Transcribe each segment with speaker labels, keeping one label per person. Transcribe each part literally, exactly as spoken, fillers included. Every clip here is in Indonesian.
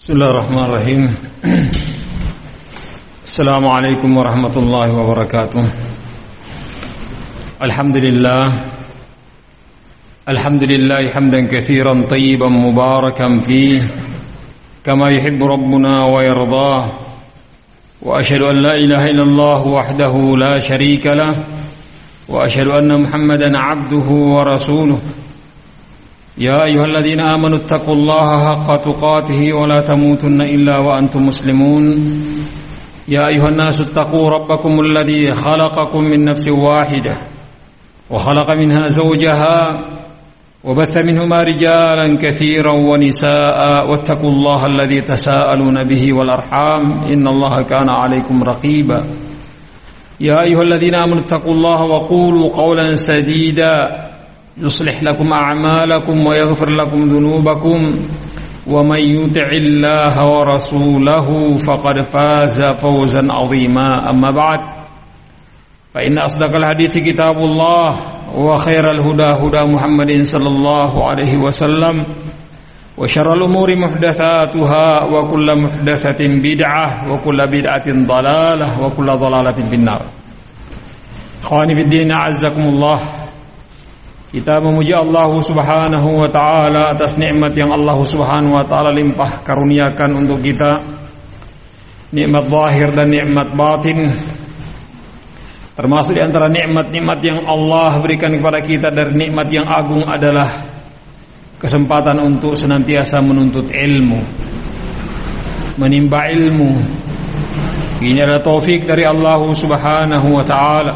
Speaker 1: Bismillahirrahmanirrahim. Assalamualaikum warahmatullahi wabarakatuh. Alhamdulillah. Alhamdulillah hamdan katsiran tayyiban mubarakan fihi kama yuhibbu rabbuna wa yardah. Wa asyhadu an la ilaha illallah wahdahu la syarika lah wa asyhadu anna Muhammadan 'abduhu wa rasuluh. يا أيها الذين آمنوا اتقوا الله حق تقاته ولا تموتن إلا وأنتم مسلمون يا أيها الناس اتقوا ربكم الذي خلقكم من نفس واحدة وخلق منها زوجها وبث منهما رجالا كثيرا ونساء واتقوا الله الذي تساءلون به والأرحام إن الله كان عليكم رقيبا يا أيها الذين آمنوا اتقوا الله وقولوا قولا سديدا يصلح لكم أعمالكم ويغفر لكم ذنوبكم ومن يطع الله ورسوله فقد فاز فوزا عظيما أما بعد فإن أصدق الحديث كتاب الله وخير الهدى هدى محمد صلى الله عليه وسلم وشر الأمور محدثاتها وكل محدثة بدعة وكل بدعة ضلالة وكل ضلالة في النار. إخواني في الدين أعزكم الله. Kita memuji Allah Subhanahu wa taala atas nikmat yang Allah Subhanahu wa taala limpah karuniakan untuk kita. Nikmat zahir dan nikmat batin. Termasuk di antara nikmat-nikmat yang Allah berikan kepada kita dari nikmat yang agung adalah kesempatan untuk senantiasa menuntut ilmu, menimba ilmu. Ini adalah taufik dari Allah Subhanahu wa taala.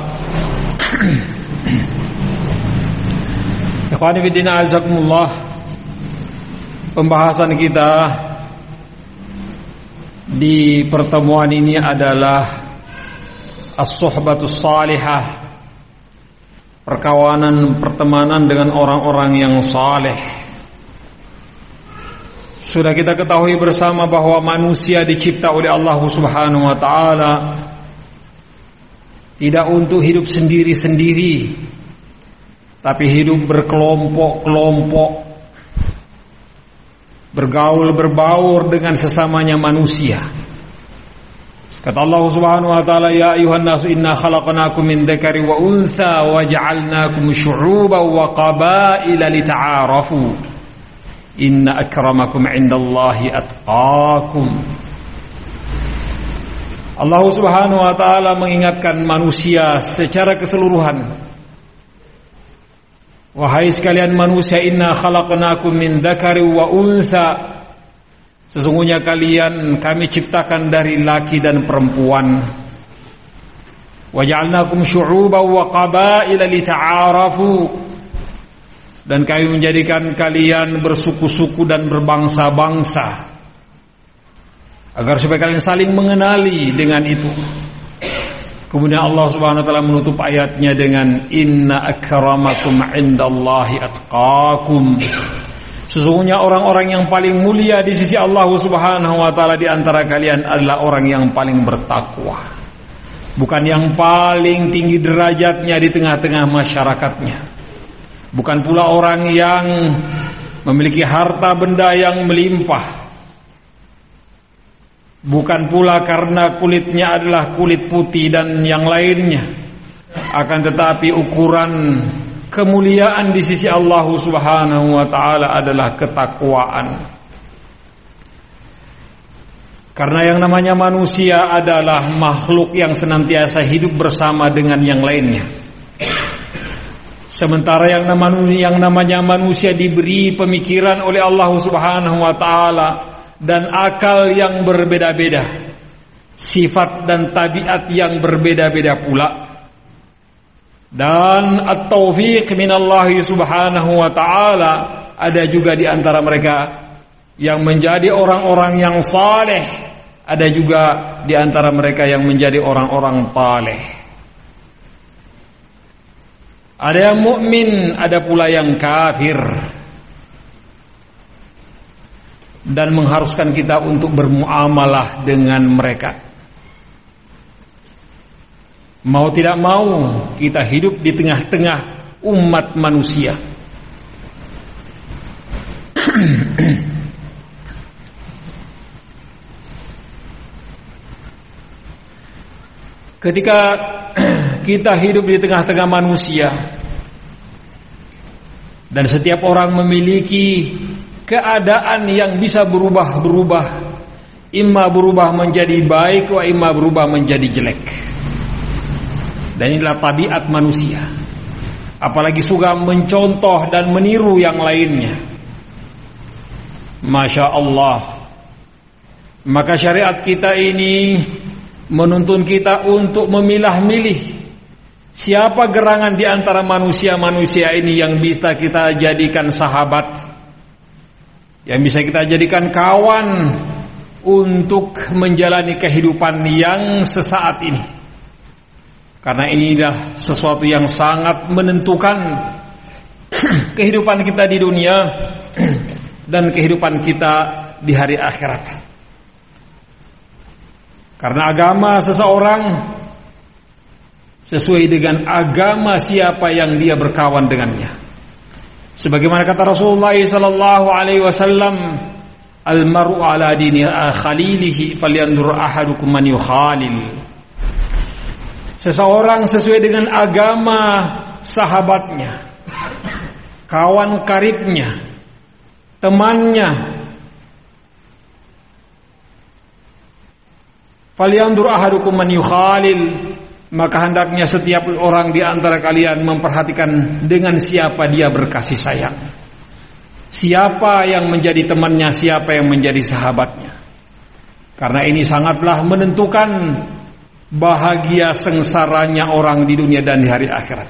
Speaker 1: Ikhwani fillah azakumullah. Pembahasan kita di pertemuan ini adalah as-suhbatus salihah, perkawanan, pertemanan dengan orang-orang yang saleh. Sudah kita ketahui bersama bahwa manusia dicipta oleh Allah Subhanahu wa taala tidak untuk hidup sendiri-sendiri, tapi hidup berkelompok-kelompok, bergaul berbaur dengan sesamanya manusia. Kata Allah Subhanahu wa taala, ya ayuhan nasu inna khalaqnakum min dzakari wa untha wa ja'alnakum syu'uban wa qabaila lita'arafu inna akramakum 'indallahi atqakum. Allah Subhanahu wa taala mengingatkan manusia secara keseluruhan. Wahai sekalian manusia, inna khalaqnakum min dzakari wa untha. Sesungguhnya kalian kami ciptakan dari laki dan perempuan. Wa ja'alnakum syu'uban wa qabaila lita'arafu. Dan kami menjadikan kalian bersuku-suku dan berbangsa-bangsa agar supaya kalian saling mengenali dengan itu. Kemudian Allah Subhanahu wa taala menutup ayatnya dengan inna akramakum 'indallahi atqakum. Sesungguhnya orang-orang yang paling mulia di sisi Allah Subhanahu wa taala di antara kalian adalah orang yang paling bertakwa. Bukan yang paling tinggi derajatnya di tengah-tengah masyarakatnya. Bukan pula orang yang memiliki harta benda yang melimpah. Bukan pula karena kulitnya adalah kulit putih dan yang lainnya. Akan tetapi ukuran kemuliaan di sisi Allah Subhanahu wa taala adalah ketakwaan. Karena yang namanya manusia adalah makhluk yang senantiasa hidup bersama dengan yang lainnya. Sementara yang namanya, yang namanya manusia diberi pemikiran oleh Allah Subhanahu wa taala dan akal yang berbeda-beda, sifat dan tabiat yang berbeda-beda pula, dan at-taufiq minallahi subhanahu wa ta'ala. Ada juga di antara mereka yang menjadi orang-orang yang saleh, ada juga di antara mereka yang menjadi orang-orang taleh. Ada yang mukmin, ada pula yang kafir. Dan mengharuskan kita untuk bermuamalah dengan mereka. Mau tidak mau kita hidup di tengah-tengah umat manusia. ketika kita hidup di tengah-tengah manusia dan setiap orang memiliki keadaan yang bisa berubah-berubah, imma berubah menjadi baik wa imma berubah menjadi jelek. Dan inilah tabiat manusia. Apalagi suka mencontoh dan meniru yang lainnya. Masya Allah. Maka syariat kita ini menuntun kita untuk memilah-milih siapa gerangan di antara manusia-manusia ini yang bisa kita jadikan sahabat, yang bisa kita jadikan kawan untuk menjalani kehidupan yang sesaat ini. Karena inilah sesuatu yang sangat menentukan kehidupan kita di dunia dan kehidupan kita di hari akhirat. Karena agama seseorang sesuai dengan agama siapa yang dia berkawan dengannya. Sebagaimana kata Rasulullah sallallahu alaihi wasallam, al-mar'u ala dini khalilihi falyanzur ahadukum man yukhalil. Seseorang sesuai dengan agama sahabatnya, kawan karibnya, temannya. Falyanzur ahadukum man yukhalil. Maka hendaknya setiap orang di antara kalian memperhatikan dengan siapa dia berkasih sayang, siapa yang menjadi temannya, siapa yang menjadi sahabatnya. Karena ini sangatlah menentukan bahagia sengsaranya orang di dunia dan di hari akhirat.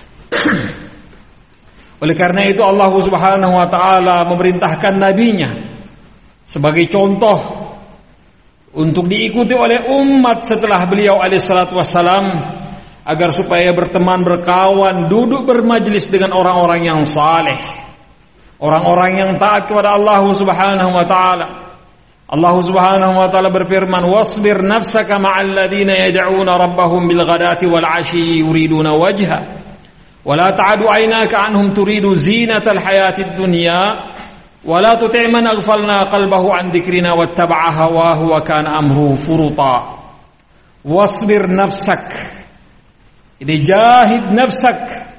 Speaker 1: Oleh karena itu Allah Subhanahu wa taala memerintahkan nabinya sebagai contoh untuk diikuti oleh umat setelah beliau alaihi salatu wassalam, agar supaya berteman, berkawan, duduk bermajlis dengan orang-orang yang saleh, orang-orang yang taat kepada Allah Subhanahu wa taala. Allah Subhanahu wa taala berfirman, "Wasbir nafsaka ma'al ladzina yad'una rabbahum bil ghadati wal 'ashyi yuriduna wajha wa la ta'du 'aynaka 'anhum turidu zinatal hayatid dunya wa la tuti' man aghfalna qalbahu 'an dzikrina wattaba'a hawahu wa kana amruhu furuta." Wasbir nafsak. Ini jahid nafsak.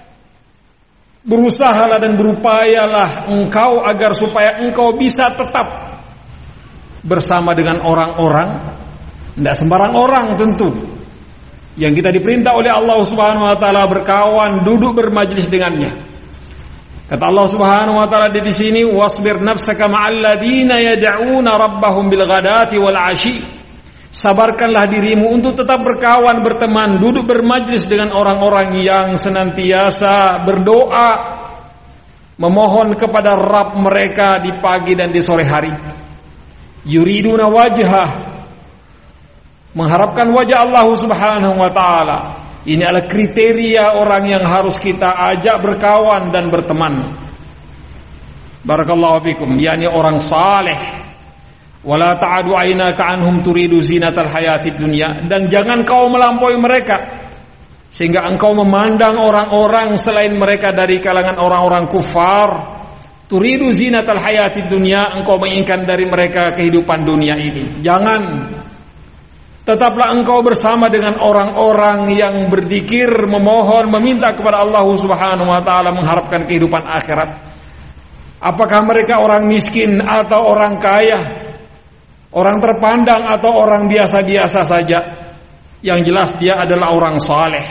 Speaker 1: Berusahalah dan berupayalah engkau agar supaya engkau bisa tetap bersama dengan orang-orang, tidak sembarang orang tentu, yang kita diperintah oleh Allah Subhanahu wa taala berkawan, duduk bermajlis dengannya. Kata Allah Subhanahu wa taala di sini, wasbir nafsaka ma'al ladzina yad'una rabbahum bil ghadati wal 'ashyi. Sabarkanlah dirimu untuk tetap berkawan, berteman, duduk bermajlis dengan orang-orang yang senantiasa berdoa, memohon kepada Rabb mereka di pagi dan di sore hari. Yuriduna wajhah, mengharapkan wajah Allah Subhanahu wa taala. Ini adalah kriteria orang yang harus kita ajak berkawan dan berteman. Barakallahu fikum, yakni orang saleh. Wala ta'adu 'ainaka 'anhum turidu zinatal hayatid dunya, dan jangan kau melampaui mereka sehingga engkau memandang orang-orang selain mereka dari kalangan orang-orang kufar. Turidu zinatal hayatid dunya, engkau menginginkan dari mereka kehidupan dunia ini. Jangan. Tetaplah engkau bersama dengan orang-orang yang berzikir, memohon, meminta kepada Allah Subhanahu wa taala, mengharapkan kehidupan akhirat. Apakah mereka orang miskin atau orang kaya, orang terpandang atau orang biasa-biasa saja, yang jelas dia adalah orang saleh.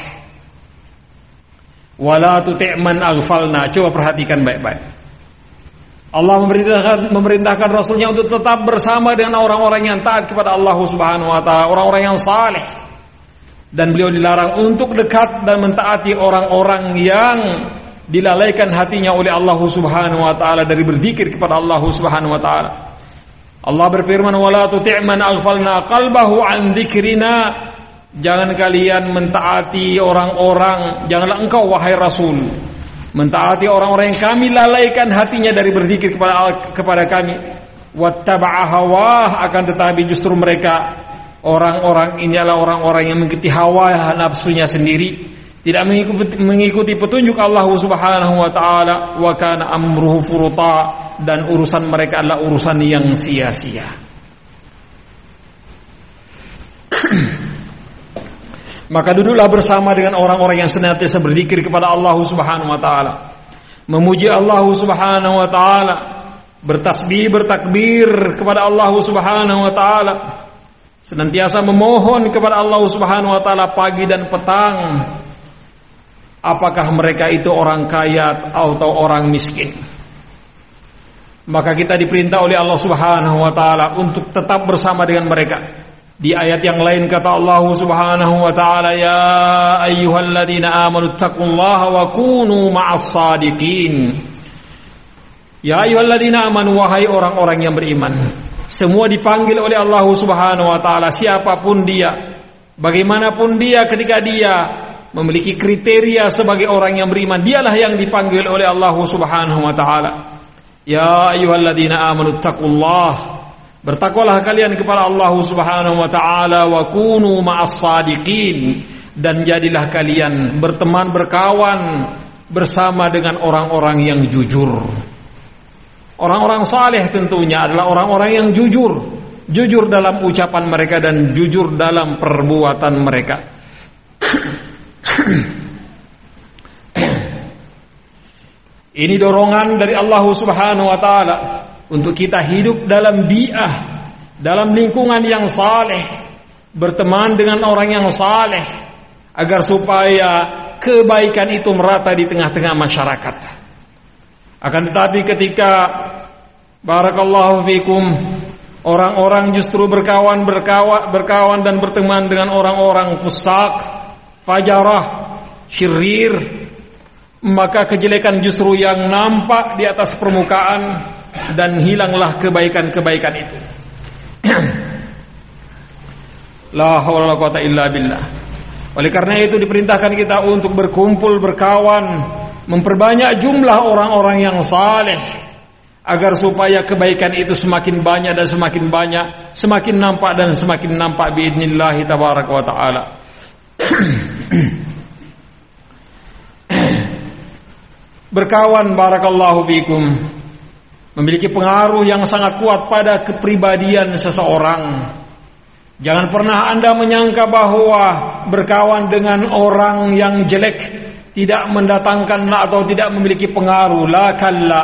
Speaker 1: Wala tuti' man aghfalna. Coba perhatikan baik-baik. Allah memerintahkan, memerintahkan Rasulnya untuk tetap bersama dengan orang-orang yang taat kepada Allah Subhanahu wa taala, orang-orang yang saleh. Dan beliau dilarang untuk dekat dan mentaati orang-orang yang dilalaikan hatinya oleh Allah Subhanahu wa taala dari berzikir kepada Allah Subhanahu wa taala. Allah berfirman, "Wala tuti' man aghfalna qalbahu an dzikrina." Jangan kalian mentaati orang-orang, janganlah engkau wahai Rasul mentaati orang-orang yang kami lalaikan hatinya dari berzikir kepada kepada kami. Wattaba'a hawah, akan tetapi justru mereka orang-orang ini adalah orang-orang yang mengikuti hawa nafsunya sendiri, tidak mengikuti, mengikuti petunjuk Allah Subhanahu wa taala. Wa kana amruhu furuta, dan urusan mereka adalah urusan yang sia-sia.
Speaker 2: Maka duduklah bersama dengan orang-orang yang senantiasa berzikir kepada Allah Subhanahu wa taala, memuji Allah Subhanahu wa taala, bertasbih, bertakbir kepada Allah Subhanahu wa taala, senantiasa memohon kepada Allah Subhanahu wa taala pagi dan petang. Apakah mereka itu orang kaya atau orang miskin? Maka kita diperintah oleh Allah Subhanahu wa taala untuk tetap bersama dengan mereka. Di ayat yang lain kata Allah Subhanahu wa taala, ya ayyuhalladzina amanu taqullaha wa kunu ma'as shadiqin. Ya ayyuhalladzina amanu, wahai orang-orang yang beriman. Semua dipanggil oleh Allah Subhanahu wa taala, siapapun dia, bagaimanapun dia, ketika dia memiliki kriteria sebagai orang yang beriman, dialah yang dipanggil oleh Allah Subhanahu wa taala. Ya ayyuhalladzina amanu taqullah, bertakwalah kalian kepada Allah Subhanahu wa taala, wa kunu ma'as shadiqin, dan jadilah kalian berteman, berkawan bersama dengan orang-orang yang jujur. Orang-orang saleh tentunya adalah orang-orang yang jujur, jujur dalam ucapan mereka dan jujur dalam perbuatan mereka. Ini dorongan dari Allah Subhanahu wa taala untuk kita hidup dalam bi'ah, dalam lingkungan yang saleh, berteman dengan orang yang saleh, agar supaya kebaikan itu merata di tengah-tengah masyarakat. Akan tetapi ketika barakallahu fikum orang-orang justru berkawan berkawan berkawan dan berteman dengan orang-orang fusak, fajarah, syirir, maka kejelekan justru yang nampak di atas permukaan dan hilanglah kebaikan-kebaikan itu. La haula wala quwata illa billah. Oleh karena itu diperintahkan kita untuk berkumpul, berkawan, memperbanyak jumlah orang-orang yang saleh, agar supaya kebaikan itu semakin banyak dan semakin banyak, semakin nampak dan semakin nampak biidznillah tabaraka wa taala. Berkawan barakallahu fikum memiliki pengaruh yang sangat kuat pada kepribadian seseorang. Jangan pernah Anda menyangka bahwa berkawan dengan orang yang jelek tidak mendatangkan atau tidak memiliki pengaruh. La kalla,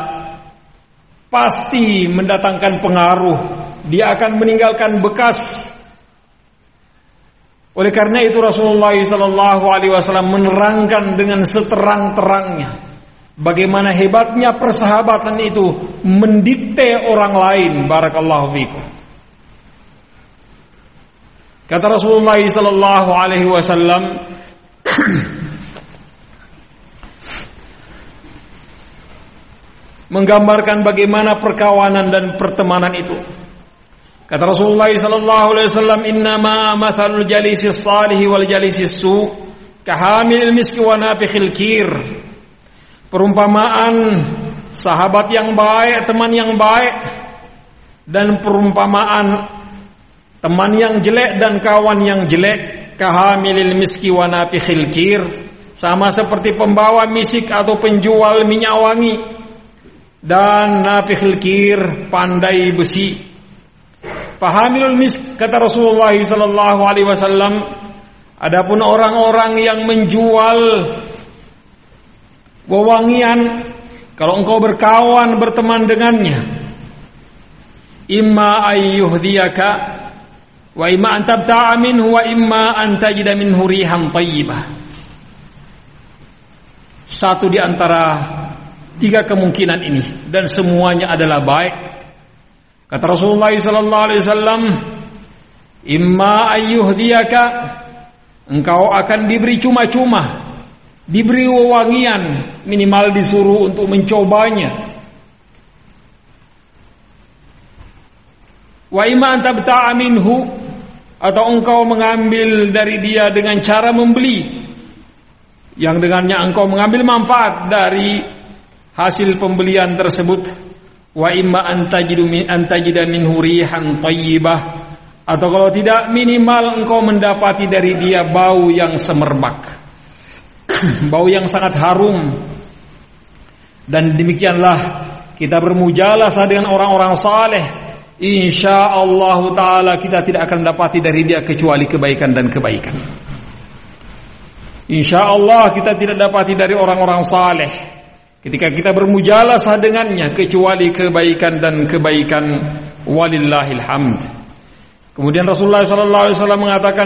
Speaker 2: pasti mendatangkan pengaruh. Dia akan meninggalkan bekas. Oleh karena itu Rasulullah sallallahu alaihi wasallam menerangkan dengan seterang-terangnya bagaimana hebatnya persahabatan itu mendikte orang lain. Barakallahu fikum. Kata Rasulullah sallallahu alaihi wasallam, menggambarkan bagaimana perkawanan dan pertemanan itu. Kata Rasulullah sallallahu alaihi wasallam, "Innama mathalul jalisis salih wal jalisis su kahamilil miski wa nafikhil kir." Perumpamaan sahabat yang baik, teman yang baik, dan perumpamaan teman yang jelek dan kawan yang jelek, kahamilil miski wa nafikhil kir, sama seperti pembawa misik atau penjual minyak wangi, dan nafikhil kir, pandai besi. Fahamilul misk, kata Rasulullah sallallahu alaihi wasallam, adapun orang-orang yang menjual wewangian, kalau engkau berkawan berteman dengannya, imma ayyuhdiyaka wa imma an tabta'a minhu wa imma an tajida minhu rihan thayyibah. Satu di antara tiga kemungkinan ini, dan semuanya adalah baik. Kata Rasulullah sallallahu alaihi wasallam, imma ayyuhdiyaka, engkau akan diberi cuma-cuma, diberi wewangian, minimal disuruh untuk mencobanya. Wa imma an tabta'a minhu, atau engkau mengambil dari dia dengan cara membeli, yang dengannya engkau mengambil manfaat dari hasil pembelian tersebut. Wa imma an tajidu min an tajida minhu rihan thayyibah, atau kalau tidak minimal engkau mendapati dari dia bau yang semerbak, bau yang sangat harum. Dan demikianlah kita bermujalasah dengan orang-orang saleh, insyaallah taala kita tidak akan dapati dari dia kecuali kebaikan dan kebaikan. Insya Allah kita tidak dapati dari orang-orang saleh ketika kita bermujalasah dengannya kecuali kebaikan dan kebaikan, walillahil hamd. Kemudian Rasulullah sallallahu alaihi wasallam mengatakan,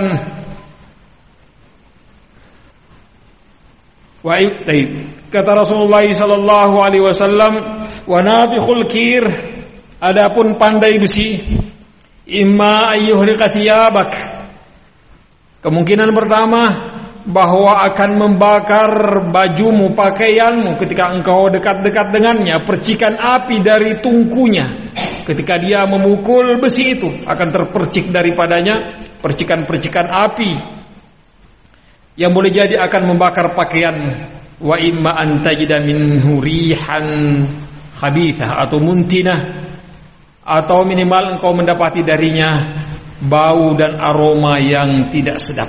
Speaker 2: wa kata Rasulullah sallallahu alaihi wasallam, wa nafikhul kir, adapun pandai besi, imma ayyuhriqa thiyabak, kemungkinan pertama bahwa akan membakar bajumu, pakaianmu ketika engkau dekat-dekat dengannya. Percikan api dari tungkunya ketika dia memukul besi itu akan terpercik daripadanya percikan-percikan api yang boleh jadi akan membakar pakaianmu. Wa imma an tajida minhu rihan khabithah atau muntinah, atau minimal engkau mendapati darinya bau dan aroma yang tidak sedap.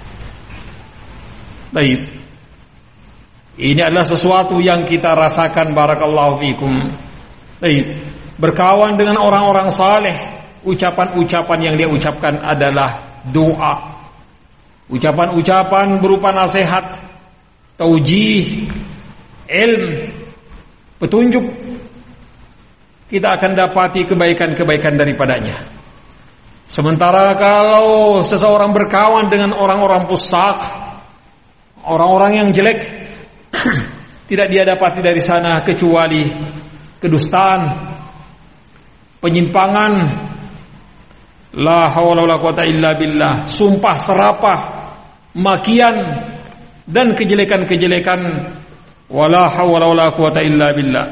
Speaker 2: Baik, ini adalah sesuatu yang kita rasakan, barakallahu fikum. Baik, berkawan dengan orang-orang saleh, ucapan-ucapan yang dia ucapkan adalah doa, ucapan-ucapan berupa nasihat, taujih, ilm, petunjuk. Kita akan dapati kebaikan-kebaikan daripadanya. Sementara kalau seseorang berkawan dengan orang-orang fusak, orang-orang yang jelek, tidak dia dapati dari sana kecuali kedustaan, penyimpangan, la haula wala quwata illa billah, sumpah serapah, makian dan kejelekan-kejelekan, wala haula wala quwata illa billah.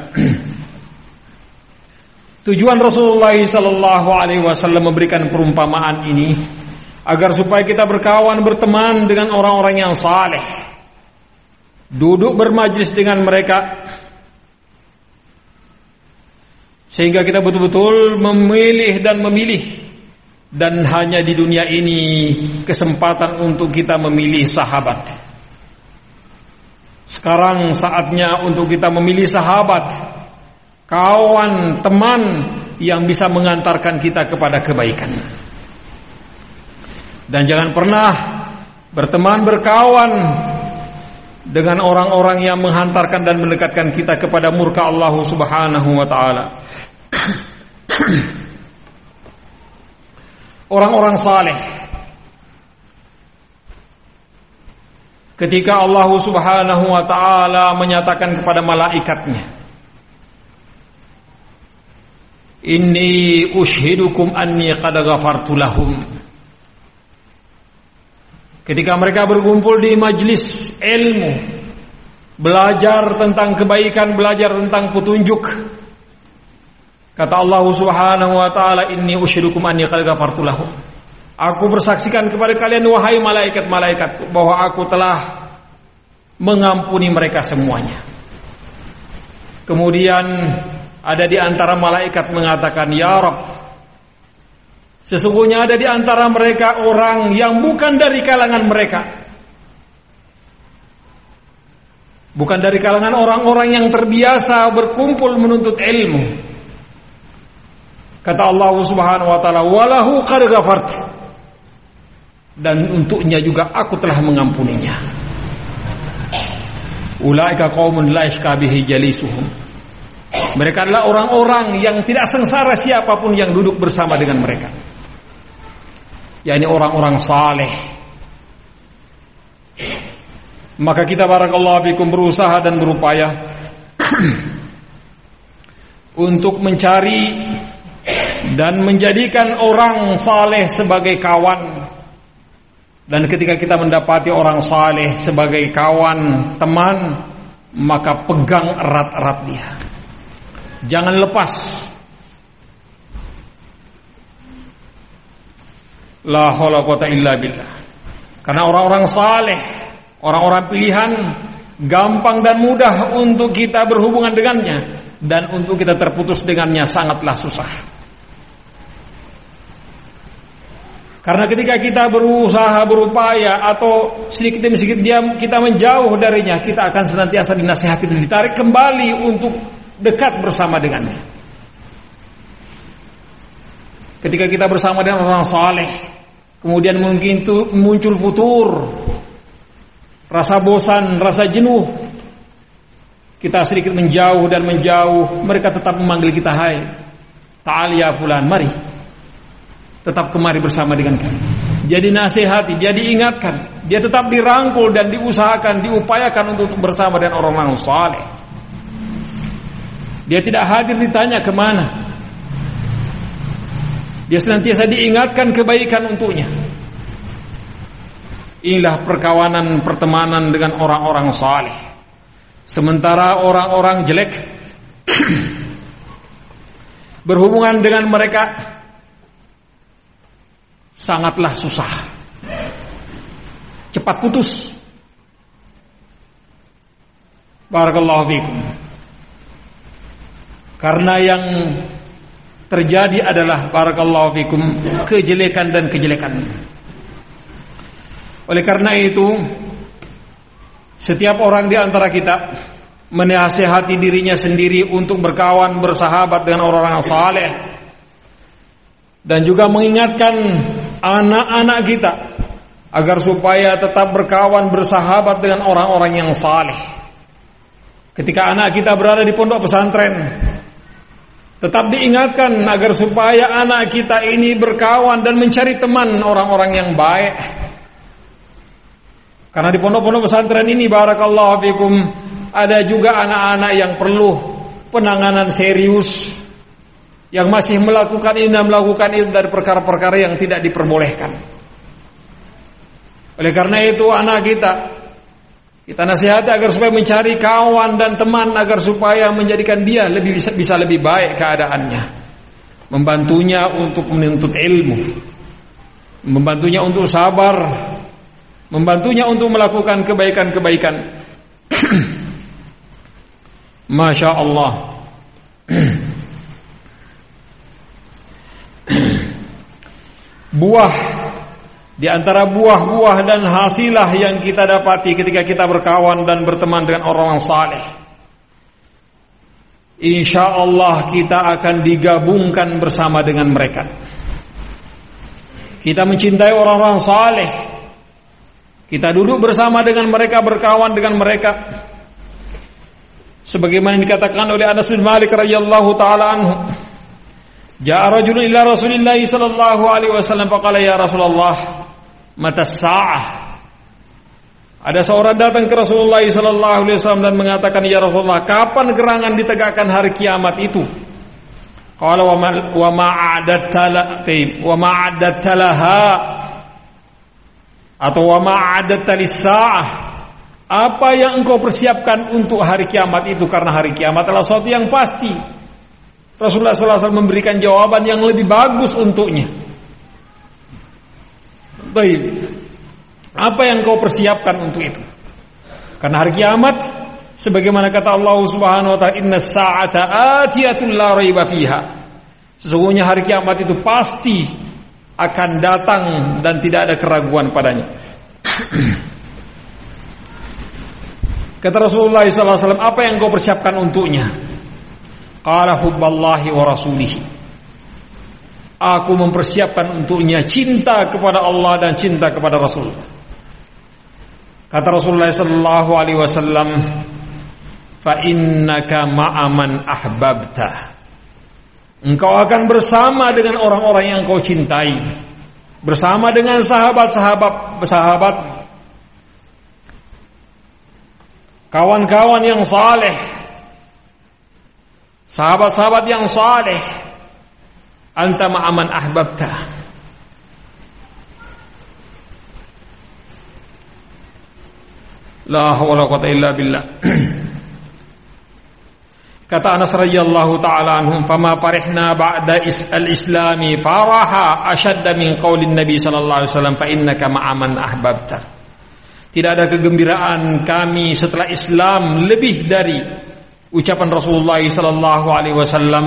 Speaker 2: Tujuan Rasulullah sallallahu alaihi wasallam memberikan perumpamaan ini agar supaya kita berkawan, berteman dengan orang-orang yang saleh, duduk bermajlis dengan mereka, sehingga kita betul-betul memilih dan memilih. Dan hanya di dunia ini kesempatan untuk kita memilih sahabat. Sekarang saatnya untuk kita memilih sahabat, kawan, teman yang bisa mengantarkan kita kepada kebaikan. Dan jangan pernah berteman, berkawan dengan orang-orang yang menghantarkan dan mendekatkan kita kepada murka Allah Subhanahu wa taala. Orang-orang saleh, ketika Allah Subhanahu wa taala menyatakan kepada malaikatnya, inni ushidukum anni qad ghafartu lahum. Ketika mereka berkumpul di majlis ilmu, belajar tentang kebaikan, belajar tentang petunjuk, kata Allah Subhanahu wa taala, inni ushidukum anni qad ghafartu lahum. Aku bersaksikan kepada kalian wahai malaikat-malaikatku bahwa aku telah mengampuni mereka semuanya. Kemudian ada di antara malaikat mengatakan, ya Rabb, sesungguhnya ada di antara mereka orang yang bukan dari kalangan mereka, bukan dari kalangan orang-orang yang terbiasa berkumpul menuntut ilmu. Kata Allah Subhanahu wa taala, walahu qad ghafartu, dan untuknya juga aku telah mengampuninya. Ulaika qaumun la yashqa bihi jalisuhum. Mereka adalah orang-orang yang tidak sengsara siapapun yang duduk bersama dengan mereka, yakni orang-orang saleh. Maka kita barakallahu fikum berusaha dan berupaya untuk mencari dan menjadikan orang saleh sebagai kawan. Dan ketika kita mendapati orang saleh sebagai kawan, teman, maka pegang erat-erat dia, jangan lepas. La haula quwata illa billah. Karena orang-orang saleh, orang-orang pilihan, gampang dan mudah untuk kita berhubungan dengannya, dan untuk kita terputus dengannya sangatlah susah. Karena ketika kita berusaha, berupaya, atau sedikit demi sedikit dia kita menjauh darinya, kita akan senantiasa dinasihati dan ditarik kembali untuk dekat bersama dengannya. Ketika kita bersama dengan orang saleh, kemudian mungkin itu muncul futur, rasa bosan, rasa jenuh, kita sedikit menjauh dan menjauh, mereka tetap memanggil kita, hai, ta'al ya fulan, mari, tetap kemari bersama dengan kami. Dia dinasihati, dia diingatkan, dia tetap dirangkul dan diusahakan, diupayakan untuk bersama dengan orang-orang saleh. Dia tidak hadir ditanya kemana. Dia senantiasa diingatkan kebaikan untuknya. Inilah perkawanan pertemanan dengan orang-orang saleh. Sementara orang-orang jelek berhubungan dengan mereka sangatlah susah, cepat putus. Barakallahu fikum. Karena yang terjadi adalah barakallahu fikum kejelekan dan kejelekan. Oleh karena itu, setiap orang di antara kita menasihati dirinya sendiri untuk berkawan, bersahabat dengan orang-orang saleh, dan juga mengingatkan anak-anak kita agar supaya tetap berkawan, bersahabat dengan orang-orang yang saleh. Ketika anak kita berada di pondok pesantren, tetap diingatkan agar supaya anak kita ini berkawan dan mencari teman orang-orang yang baik. Karena di pondok-pondok pesantren ini barakallahu fikum ada juga anak-anak yang perlu penanganan serius, yang masih melakukan ini dan melakukan itu dari perkara-perkara yang tidak diperbolehkan. Oleh karena itu anak kita kita nasihati agar supaya mencari kawan dan teman agar supaya menjadikan dia lebih bisa, bisa lebih baik keadaannya, membantunya untuk menuntut ilmu, membantunya untuk sabar, membantunya untuk melakukan kebaikan-kebaikan. Masya Allah. Buah di antara buah-buah dan hasilah yang kita dapati ketika kita berkawan dan berteman dengan orang-orang saleh, insya Allah kita akan digabungkan bersama dengan mereka. Kita mencintai orang-orang saleh, kita duduk bersama dengan mereka, berkawan dengan mereka. Sebagaimana dikatakan oleh Anas bin Malik radhiyallahu taala anhu, ja'a rajulun ila Rasulillah sallallahu alaihi wasallam faqala ya Rasulullah mata sa'ah. Ada seorang datang ke Rasulullah sallallahu alaihi wasallam dan mengatakan, ya Rasulullah, kapan gerangan ditegakkan hari kiamat itu? Qala wa ma wa ma'adatta la wa ma'adatta laha atau wa ma'adatta lis-sa'ah. Apa yang engkau persiapkan untuk hari kiamat itu? Karena hari kiamat adalah sesuatu yang pasti. Rasulullah sallallahu alaihi wasallam memberikan jawaban yang lebih bagus untuknya. Baik, apa yang kau persiapkan untuk itu? Karena hari kiamat, sebagaimana kata Allah Subhanahu wa taala, inna sa'ata atiyatun la raiba fiha. Sesungguhnya hari kiamat itu pasti akan datang dan tidak ada keraguan padanya. Kata Rasulullah sallallahu alaihi wasallam, apa yang kau persiapkan untuknya? Qala hubballahi wa rasulihi. Aku mempersiapkan untuknya cinta kepada Allah dan cinta kepada Rasul. Kata Rasulullah sallallahu alaihi wasallam, fa innaka ma'aman ahbabta. Engkau akan bersama dengan orang-orang yang kau cintai, bersama dengan sahabat-sahabat, sahabat, kawan-kawan yang saleh, sahabat-sahabat yang saleh. Anta ma'aman ahbabta. La hawla wa quwwata illa billah. Kata Anas radhiyallahu ta'ala anhum, fama farihna ba'da al-islami faraha ashadda min qaulin nabi sallallahu alaihi wasallam fa innaka ma'aman ahbabta. Tidak ada kegembiraan kami setelah Islam lebih dari ucapan Rasulullah sallallahu alaihi wasallam,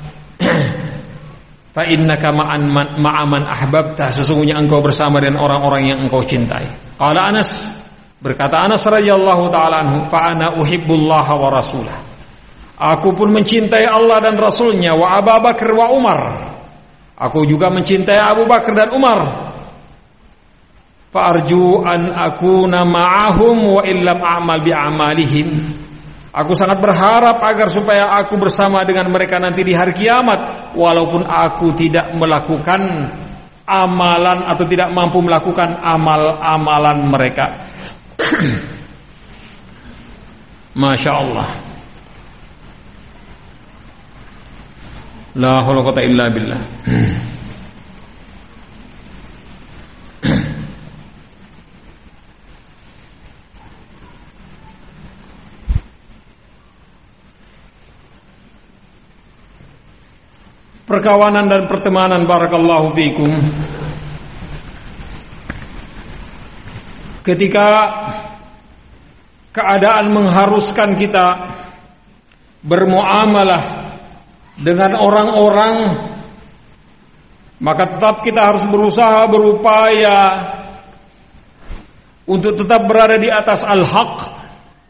Speaker 2: fa innaka ma'an ma'aman ahbabta. Sesungguhnya engkau bersama dengan orang-orang yang engkau cintai. Qala Anas, berkata Anas radhiyallahu ta'ala anhu, fa ana uhibbullaha wa rasulah. Aku pun mencintai Allah dan Rasulnya, wa Abu Bakar wa Umar. Aku juga mencintai Abu Bakar dan Umar. fa arju an akuna ma'ahum wa illam a'mal bi amalihim. Aku sangat berharap agar supaya aku bersama dengan mereka nanti di hari kiamat, walaupun aku tidak melakukan amalan atau tidak mampu melakukan amal-amalan mereka. Masya Allah. La haula wa la quwwata illa billah. Perkawanan dan pertemanan, barakallahu fikum. Ketika keadaan mengharuskan kita bermuamalah dengan orang-orang, maka tetap kita harus berusaha, berupaya untuk tetap berada di atas al-haq.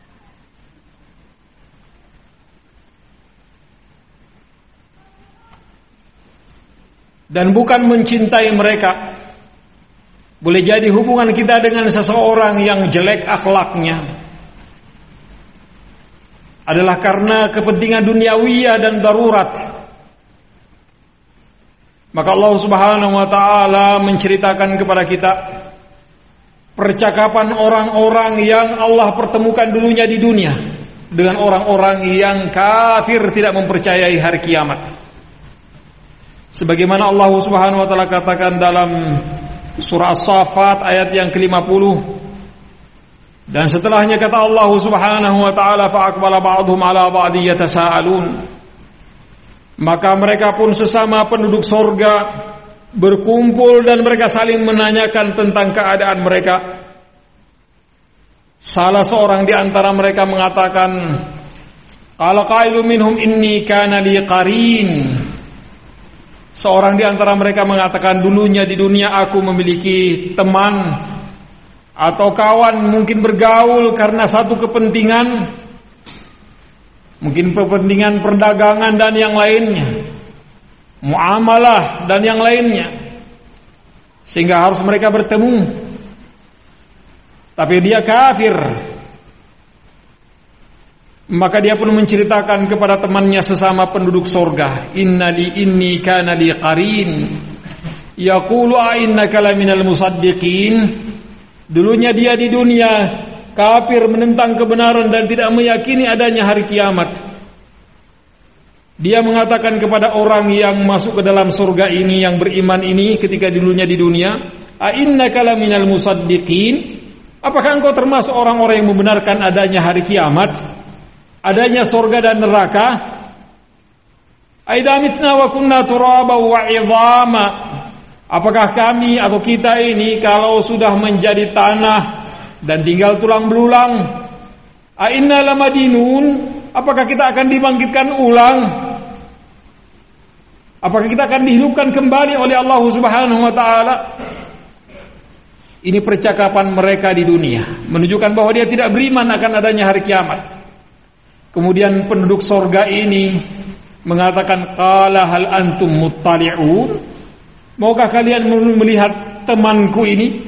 Speaker 2: Dan bukan mencintai mereka. Boleh jadi hubungan kita dengan seseorang yang jelek akhlaknya adalah karena kepentingan duniawiyah dan darurat. Maka Allah Subhanahu wa taala menceritakan kepada kita percakapan orang-orang yang Allah pertemukan dulunya di dunia dengan orang-orang yang kafir, tidak mempercayai hari kiamat. Sebagaimana Allah Subhanahu wa taala katakan dalam surah As-Saffat ayat yang ke lima puluh, dan setelahnya kata Allah Subhanahu wa taala fa aqbala ba'dhum 'ala ba'din yatasaalun. Maka mereka pun sesama penduduk surga berkumpul dan mereka saling menanyakan tentang keadaan mereka. Salah seorang di antara mereka mengatakan, qala qailu minhum inni kana li qarin. Seorang di antara mereka mengatakan, dulunya di dunia aku memiliki teman atau kawan, mungkin bergaul karena satu kepentingan, mungkin kepentingan perdagangan dan yang lainnya, muamalah dan yang lainnya, sehingga harus mereka bertemu. Tapi dia kafir. Maka dia pun menceritakan kepada temannya sesama penduduk surga, innali inni kana li qarin yaqulu a innaka laminal musaddiqin. Dulunya dia di dunia kafir, menentang kebenaran dan tidak meyakini adanya hari kiamat. Dia mengatakan kepada orang yang masuk ke dalam surga ini, yang beriman ini, ketika dulunya di dunia, a innaka laminal musaddiqin. Apakah engkau termasuk orang-orang yang membenarkan adanya hari kiamat, adanya surga dan neraka? Aidha mitna wa kunna turaba wa idhama. Apakah kami atau kita ini kalau sudah menjadi tanah dan tinggal tulang belulang, a inna lamadinun, apakah kita akan dibangkitkan ulang? Apakah kita akan dihidupkan kembali oleh Allah Subhanahu wa taala? Ini percakapan mereka di dunia, menunjukkan bahwa dia tidak beriman akan adanya hari kiamat. Kemudian penduduk surga ini mengatakan, qala hal antum muttali'un, maukah kalian melihat temanku ini?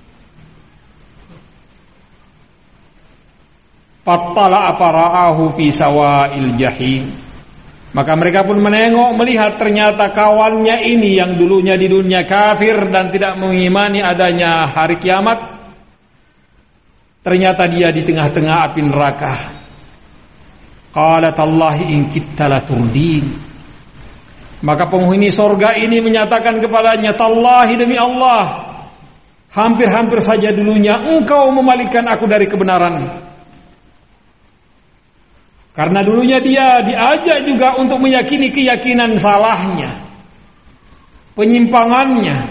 Speaker 2: Fattala fara'ahu fi sawa'il jahim. Maka mereka pun menengok, melihat ternyata kawannya ini yang dulunya di dunia kafir dan tidak mengimani adanya hari kiamat, ternyata dia di tengah-tengah api neraka. Qala tallahi in kitta laturdin. Maka penghuni surga ini menyatakan kepadanya, tallahi, demi Allah, hampir-hampir saja dulunya engkau memalingkan aku dari kebenaran. Karena dulunya dia diajak juga untuk meyakini keyakinan salahnya, penyimpangannya.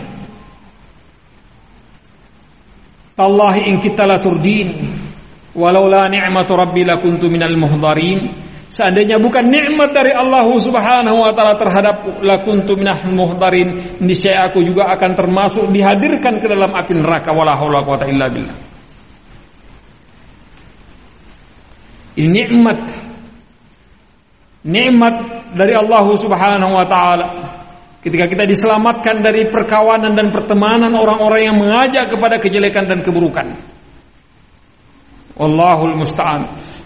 Speaker 2: Tallahi in kitta laturdin walaula ni'matu rabbi lakuntu minal muhdharin. Seandainya bukan nikmat dari Allah Subhanahu wa taala terhadap lakuntu minal muhdharin, niscaya aku juga akan termasuk dihadirkan ke dalam api neraka. Wala haula wala quwwata illa billah. Ini nikmat, nikmat dari Allah Subhanahu wa taala. ketika kita diselamatkan dari perkawanan dan pertemanan orang-orang yang mengajak kepada kejelekan dan keburukan. Wallahul musta'an.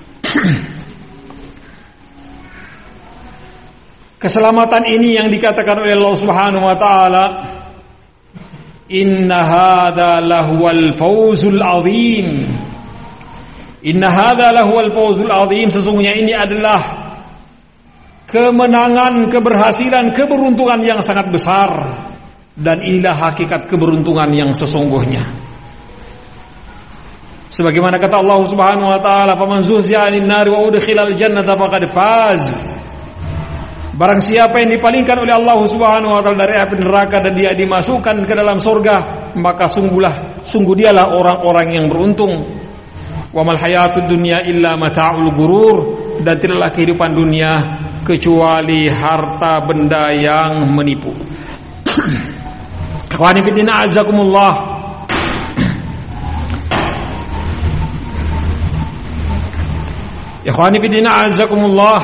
Speaker 2: Keselamatan ini yang dikatakan oleh Allah Subhanahu wa taala, inna hadza lahuwal fawzul azim. Inna hadza lahuwal fawzul azim, sesungguhnya ini adalah kemenangan, keberhasilan, keberuntungan yang sangat besar, dan inilah hakikat keberuntungan yang sesungguhnya. Sebagaimana kata Allah Subhanahu wa taala, "Faman zuhziha 'anil nari wa udkhilal jannata faqad faz." Barang siapa yang dipalingkan oleh Allah Subhanahu wa taala dari api neraka dan dia dimasukkan ke dalam surga, maka sungguhlah sungguh dialah orang-orang yang beruntung. Wa mal hayatud dunya illa mata'ul gurur, dan tidaklah kehidupan dunia kecuali harta benda yang menipu. Ikhwani fillah azakumullah. Ikhwani fillah azakumullah.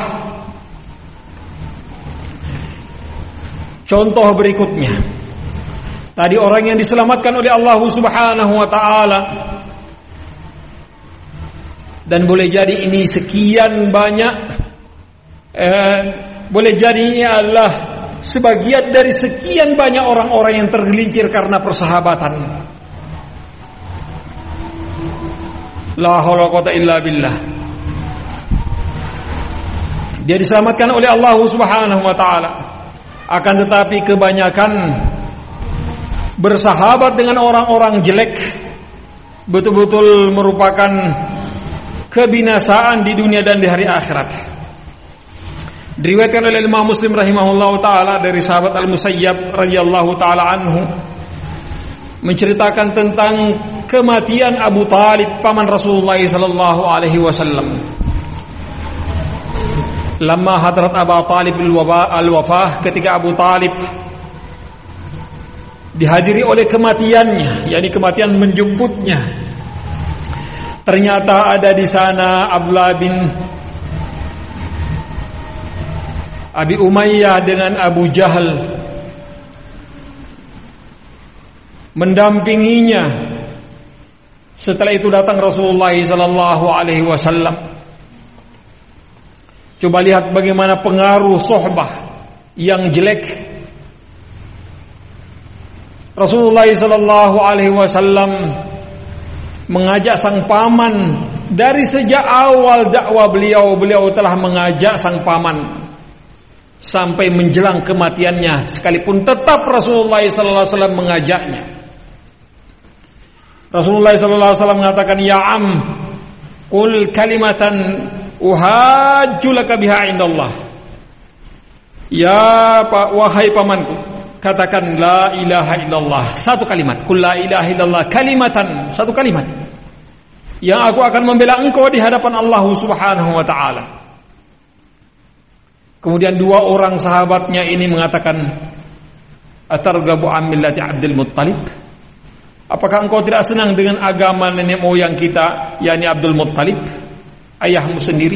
Speaker 2: Contoh berikutnya, tadi orang yang diselamatkan oleh Allah Subhanahu wa taala, dan boleh jadi ini sekian banyak, eh, boleh jadi ini adalah sebagian dari sekian banyak orang-orang yang tergelincir karena persahabatan. La haula wa quwwata illa billah. Dia diselamatkan oleh Allah Subhanahu wa taala. Akan tetapi kebanyakan bersahabat dengan orang-orang jelek betul-betul merupakan kebinasaan di dunia dan di hari akhirat. Diriwayatkan oleh Imam Muslim rahimahullahu taala dari sahabat Al-Musayyab radhiyallahu taala anhu, menceritakan tentang kematian Abu Talib, paman Rasulullah sallallahu alaihi wasallam. Lama hadrat Abu Talib al-wafah, ketika Abu Talib dihadiri oleh kematiannya, yakni kematian menjemputnya, ternyata ada di sana Abdullah bin Abi Umayyah dengan Abu Jahal mendampinginya. Setelah itu datang Rasulullah sallallahu alaihi wasallam. Coba lihat bagaimana pengaruh sohbah yang jelek. Rasulullah sallallahu alaihi wasallam mengajak sang paman dari sejak awal dakwah beliau, beliau telah mengajak sang paman sampai menjelang kematiannya, sekalipun tetap Rasulullah sallallahu alaihi wasallam mengajaknya. Rasulullah sallallahu alaihi wasallam mengatakan, "Ya am, qul kalimatan uhajju laka biha indallah." Ya Pak, wahai pamanku, katakan la ilaha illallah, satu kalimat. Qul la ilaha illallah kalimatan, satu kalimat yang aku akan membela engkau di hadapan Allah Subhanahu wa taala. Kemudian dua orang sahabatnya ini mengatakan, "Atarghabu an millati Abdul Muttalib?" Apakah engkau tidak senang dengan agama nenek moyang kita, yakni Abdul Muttalib, ayahmu sendiri?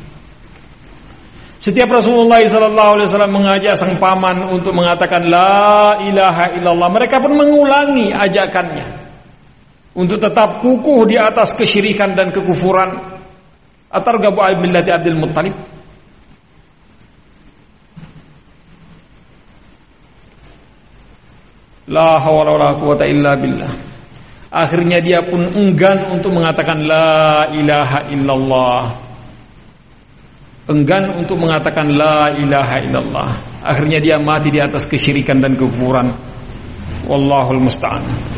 Speaker 2: Setiap Rasulullah sallallahu alaihi wasallam mengajak sang paman untuk mengatakan la ilaha illallah, mereka pun mengulangi ajakannya untuk tetap kukuh di atas kesyirikan dan kekufuran. Atarghabu an millati Abdul Muttalib? La hawla wala quwwata illa billah. Akhirnya dia pun enggan untuk mengatakan la ilaha illallah. Enggan untuk mengatakan la ilaha illallah. Akhirnya dia mati di atas kesyirikan dan kekufuran. Wallahul musta'an.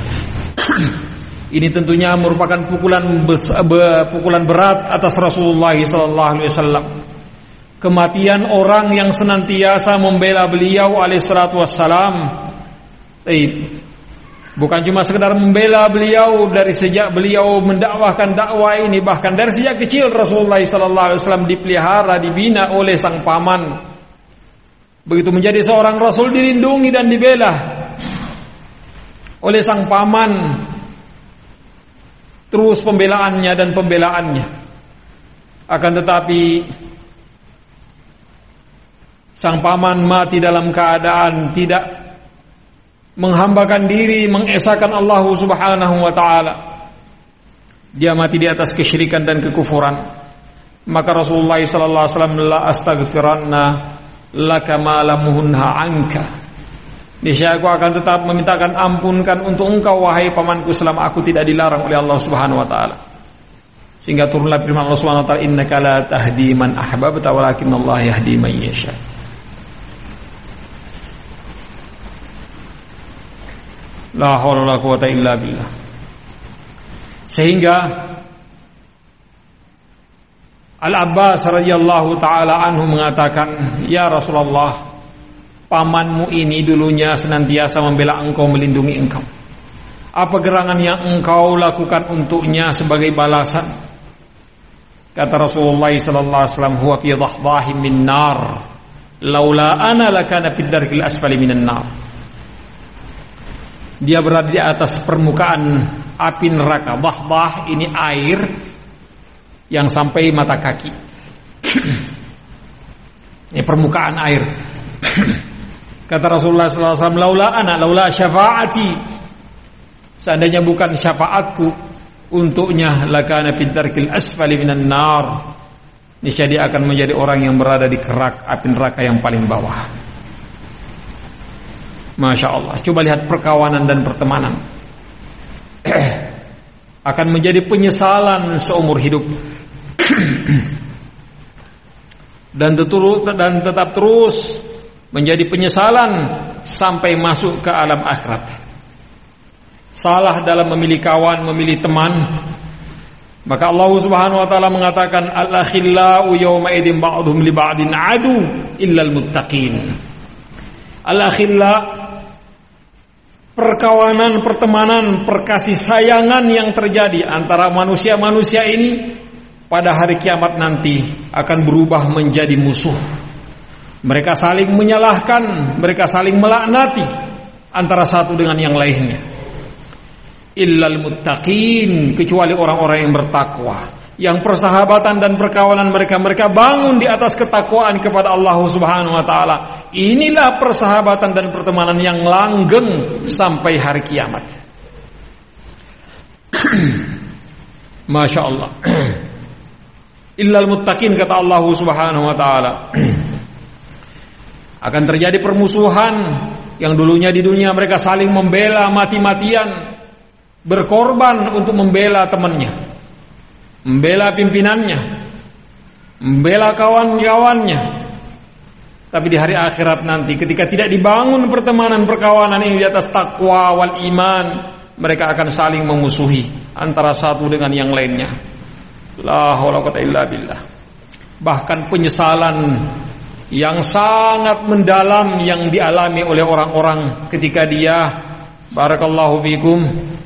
Speaker 2: Ini tentunya merupakan pukulan pukulan berat atas Rasulullah sallallahu alaihi wasallam. Kematian orang yang senantiasa membela beliau alaihi salatu wassalam. Bukan cuma sekedar membela beliau dari sejak beliau mendakwahkan dakwah ini, bahkan dari sejak kecil Rasulullah sallallahu alaihi wasallam dipelihara, dibina oleh sang paman. Begitu menjadi seorang rasul dilindungi dan dibela oleh sang paman. Terus pembelaannya dan pembelaannya. Akan tetapi Sang paman mati dalam keadaan tidak menghambakan diri, mengesahkan Allah Subhanahu wa taala. Dia mati di atas kesyirikan dan kekufuran. Maka Rasulullah sallallahu alaihi wasallam, la astaghfiranna laka ma lam unha anka. Niscaya aku akan tetap memintakan ampunkan untuk engkau wahai pamanku selama aku tidak dilarang oleh Allah Subhanahu wa taala. Sehingga turunlah firman Allah Subhanahu wa taala, innaka la tahdi man ahbabta walakinnallaha yahdi man yasha. La haula wala quwata illa billah. Sehingga Al-Abbas radhiyallahu taala anhu mengatakan, "Ya Rasulullah, pamanmu ini dulunya senantiasa membela engkau, melindungi engkau. Apa gerangan yang engkau lakukan untuknya sebagai balasan?" Kata Rasulullah sallallahu alaihi wasallam, "Huwa fi dhahdahin min nar, laula ana lakana fid darkil asfali minan nar." Dia berada di atas permukaan api neraka. Dhahdah ini air yang sampai mata kaki. Ini permukaan air. Kata Rasulullah sallallahu alaihi wasallam, "Laula ana, laula syafaati." Seandainya bukan syafaatku untuknya, lakana fid darkil asfali minan nar. Niscaya dia akan menjadi orang yang berada di kerak api neraka yang paling bawah. Masya Allah. Coba lihat perkawanan dan pertemanan akan menjadi penyesalan seumur hidup. dan, tetur, dan tetap terus menjadi penyesalan sampai masuk ke alam akhirat. Salah dalam memilih kawan, memilih teman. Maka Allah Subhanahu wa taala mengatakan, al-akhillau yawma idzin ba'dhum li ba'din adu illal muttaqin. Al-akhilla, perkawanan, pertemanan, perkasih sayangan yang terjadi antara manusia-manusia ini pada hari kiamat nanti akan berubah menjadi musuh. Mereka saling menyalahkan, mereka saling melaknati antara satu dengan yang lainnya. Illal muttaqin, kecuali orang-orang yang bertakwa, yang persahabatan dan perkawanan mereka mereka bangun di atas ketakwaan kepada Allah Subhanahu wa taala. Inilah persahabatan dan pertemanan yang langgeng sampai hari kiamat. Masya Allah. Illal muttaqin, kata Allah Subhanahu wa taala. Akan terjadi permusuhan yang dulunya di dunia mereka saling membela mati-matian, berkorban untuk membela temannya, membela pimpinannya, membela kawan-kawannya. Tapi di hari akhirat nanti, ketika tidak dibangun pertemanan perkawanan ini di atas takwa wal iman, mereka akan saling memusuhi antara satu dengan yang lainnya. La haula wala quwwata illa billah. Bahkan penyesalan yang sangat mendalam yang dialami oleh orang-orang ketika dia, barakallahu fikum,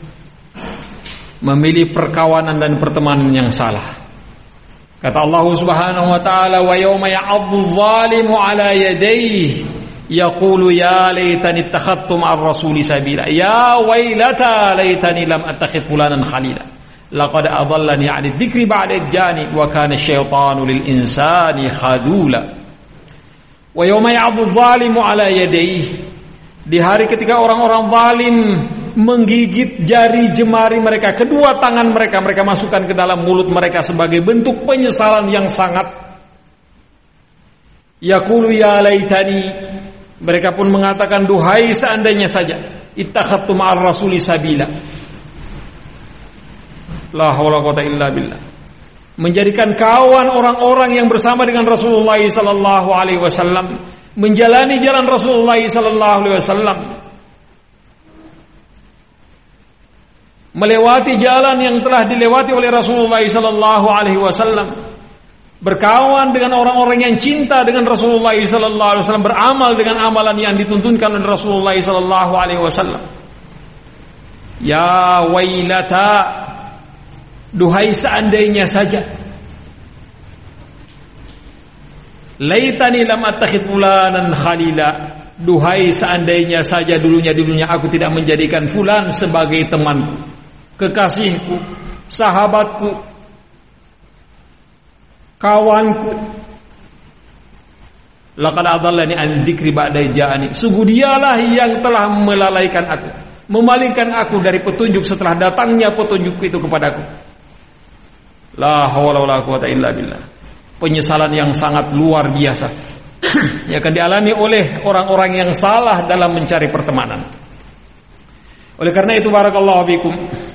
Speaker 2: memilih perkawanan dan pertemanan yang salah. Kata Allah Subhanahu wa taala, wa yauma ya'addu adh-dhalimu 'ala yadayhi yaqulu ya laitani ittakhadtu ma'ar rasuli sabila ya wailata laitani lam attakhidh fulanan khalila laqad adallani 'ani dzikri ba'da idjani wa kana asy-syaitanu lil insani khadula. Wa yauma ya'addu adh-dhalimu 'ala yadayhi, di hari ketika orang-orang zalim menggigit jari jemari mereka, kedua tangan mereka, mereka masukkan ke dalam mulut mereka sebagai bentuk penyesalan yang sangat. Yaqulu ya laitani, mereka pun mengatakan, duhai seandainya saja ittakhadtu ma'ar rasuli sabila. La haula wala quwwata illa billah. Menjadikan kawan orang-orang yang bersama dengan Rasulullah sallallahu alaihi wasallam, menjalani jalan Rasulullah sallallahu alaihi wasallam, melewati jalan yang telah dilewati oleh Rasulullah sallallahu alaihi wasallam, berkawan dengan orang-orang yang cinta dengan Rasulullah sallallahu alaihi wasallam, beramal dengan amalan yang dituntunkan oleh Rasulullah sallallahu alaihi wasallam. Ya wailata, duhai seandainya saja, laitani lam attakhidh fulanan khalila, duhai seandainya saja dulunya dulunya aku tidak menjadikan fulan sebagai temanku, kekasihku, sahabatku, kawanku. Laqad adallani an dzikri ba'da ja'ani. Sungguh dialah yang telah melalaikan aku, memalingkan aku dari petunjuk setelah datangnya petunjuk itu kepadaku. La haula wala quwata illa billah. Penyesalan yang sangat luar biasa yang akan dialami oleh orang-orang yang salah dalam mencari pertemanan. Oleh karena itu barakallahu fikum,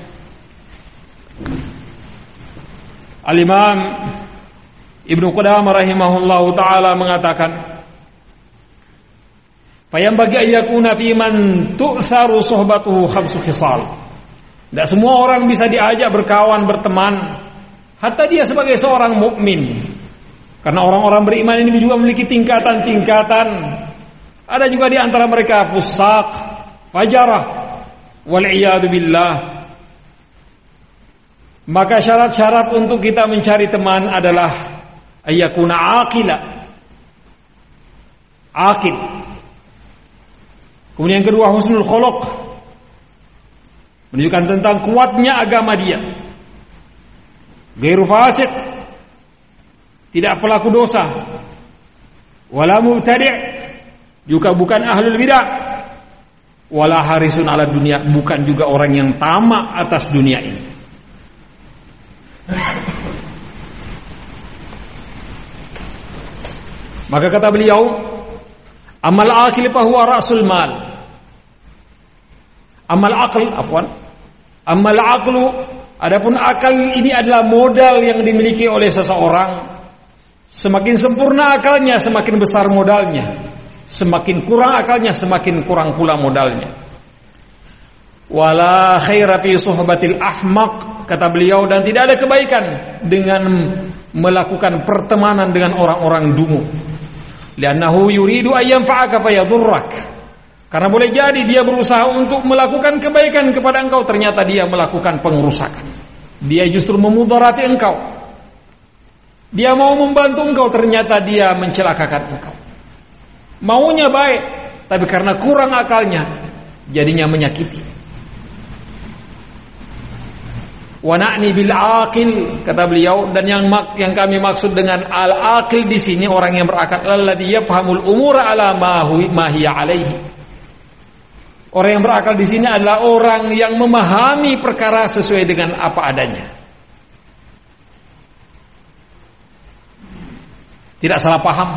Speaker 2: Al-Imam Ibnu Qudamah rahimahullahu taala mengatakan, "Fayambagi ayyakuna fi man tu'tharu suhbatuhu khamsu khisal." Tidak semua orang bisa diajak berkawan, berteman, hatta dia sebagai seorang mukmin. Karena orang-orang beriman ini juga memiliki tingkatan-tingkatan. Ada juga di antara mereka fusaq, fajarah, wal iyadu billah. Maka syarat-syarat untuk kita mencari teman adalah ayyakuna aqila, aqil. Kemudian yang kedua husnul khuluq, menunjukkan tentang kuatnya agama dia. Ghairu fasik, tidak pelaku dosa. Wala mubtadi', juga bukan ahlul bidah. Wala harisun ala dunia, bukan juga orang yang tamak atas dunia ini. Maka kata beliau, amal aqil fa huwa ra'sul mal. Amal aql, afwan. Amal aqlu, adapun akal ini adalah modal yang dimiliki oleh seseorang. Semakin sempurna akalnya, semakin besar modalnya. Semakin kurang akalnya, semakin kurang pula modalnya. Wala khaira fi suhbatil ahmaq, kata beliau, dan tidak ada kebaikan dengan melakukan pertemanan dengan orang-orang dungu. Li'annahu yuridu ayyam fa'aka fayadurrak. Karena boleh jadi dia berusaha untuk melakukan kebaikan kepada engkau, ternyata dia melakukan pengerusakan. Dia justru memudarati engkau. Dia mau membantu engkau, ternyata dia mencelakakan engkau. Maunya baik, tapi karena kurang akalnya, jadinya menyakiti. Wa na'ni bil aqil, kata beliau, dan yang mak, yang kami maksud dengan al aqil di sini orang yang berakal, alladzi yafhamul umura ala ma hiya alaihi. Orang yang berakal di sini adalah orang yang memahami perkara sesuai dengan apa adanya. Tidak salah paham.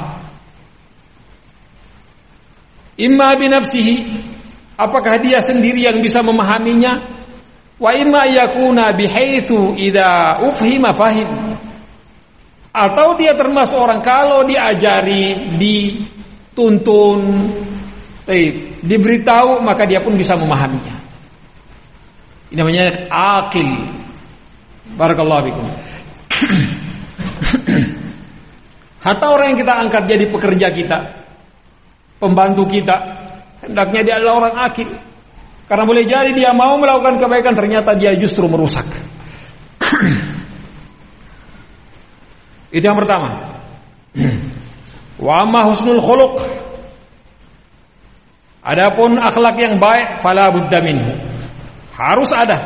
Speaker 2: Imma binafsihi, apakah dia sendiri yang bisa memahaminya? Wa imma yakuna bihaitsu idza ufhima fahim. Atau dia termasuk orang kalau diajari, dituntun, diberitahu, maka dia pun bisa memahaminya. Ini namanya aqil. Barakallahu fikum. Hatta orang yang kita angkat jadi pekerja kita, pembantu kita, hendaknya dia adalah orang akil. Karena boleh jadi dia mau melakukan kebaikan, ternyata dia justru merusak. Itu yang pertama. Wa amma husnul khuluq, adapun akhlak yang baik, fala budda minhu, harus ada.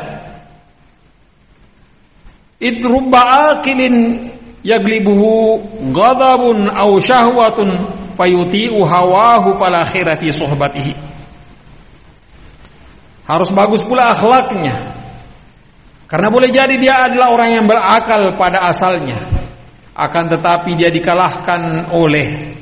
Speaker 2: Idrubba aqilin yaglibuhu ghadabun aw syahwatun fayuti'u hawahu fala khaira fi suhbatihi. Harus bagus pula akhlaknya, karena boleh jadi dia adalah orang yang berakal pada asalnya, akan tetapi dia dikalahkan oleh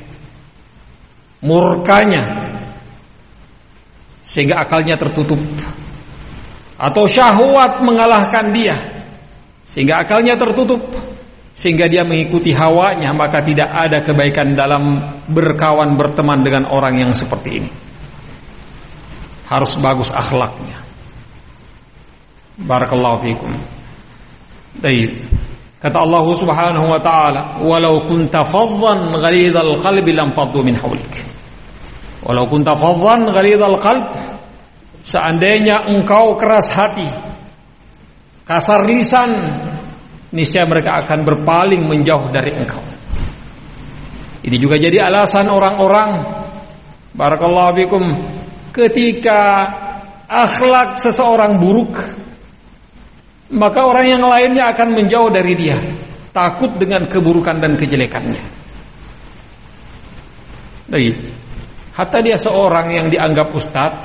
Speaker 2: murkanya sehingga akalnya tertutup, atau syahwat mengalahkan dia sehingga akalnya tertutup, sehingga dia mengikuti hawanya, maka tidak ada kebaikan dalam berkawan berteman dengan orang yang seperti ini. Harus bagus akhlaknya. Barakallahu fikum. Baik. Kata Allah Subhanahu wa taala, "Walau kunta faddan ghalidhal qalbi lam faddu min hawlik." Walau kunta faddan ghalidhal qalb, seandainya engkau keras hati, kasar lisan, niscaya mereka akan berpaling menjauh dari engkau. Ini juga jadi alasan orang-orang, barakallahu fikum, ketika akhlak seseorang buruk, maka orang yang lainnya akan menjauh dari dia, takut dengan keburukan dan kejelekannya. Baik. Hatta dia seorang yang dianggap ustadz,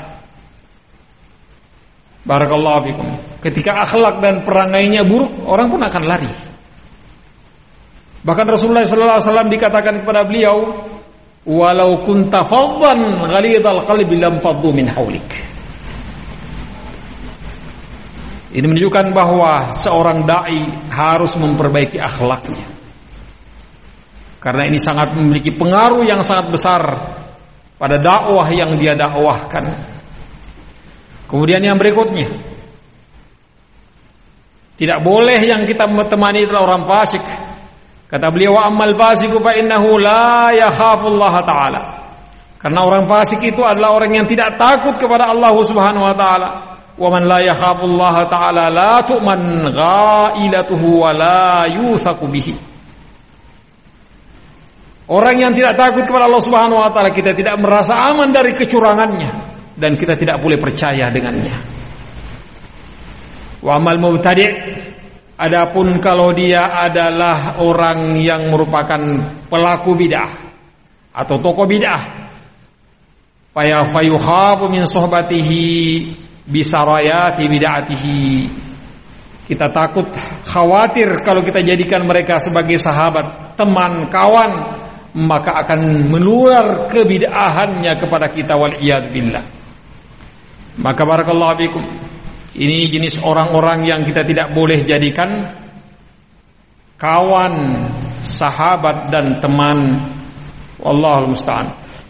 Speaker 2: barakallahu fikum, ketika akhlak dan perangainya buruk, orang pun akan lari. Bahkan Rasulullah sallallahu alaihi wasallam dikatakan kepada beliau, walau kunta faddan ghalidhal qalbi lam faddu min haulik. Ini menunjukkan bahwa seorang dai harus memperbaiki akhlaknya, karena ini sangat memiliki pengaruh yang sangat besar pada dakwah yang dia dakwahkan. Kemudian yang berikutnya, tidak boleh yang kita temani adalah orang fasik. Kata beliau, wa ammal fasiqu fa innahu la yakhafullaha ta'ala. Karena orang fasik itu adalah orang yang tidak takut kepada Allah Subhanahu wa taala. Wa man la yakhafullaha ta'ala la tu'man ghailatuhu wa la yuthaqu bihi. Orang yang tidak takut kepada Allah Subhanahu wa taala, kita tidak merasa aman dari kecurangannya dan kita tidak boleh percaya dengannya. Wa amal mubtadi', adapun kalau dia adalah orang yang merupakan pelaku bid'ah atau tokoh bid'ah, fa fayukhafu min suhbatihi bisarayati bid'atihi. Kita takut, khawatir kalau kita jadikan mereka sebagai sahabat, teman, kawan, maka akan menular kebid'ahannya kepada kita, wal iyad billah. Maka barakallahu fikum, ini jenis orang-orang yang kita tidak boleh jadikan kawan, sahabat dan teman. Wallahul musta'an.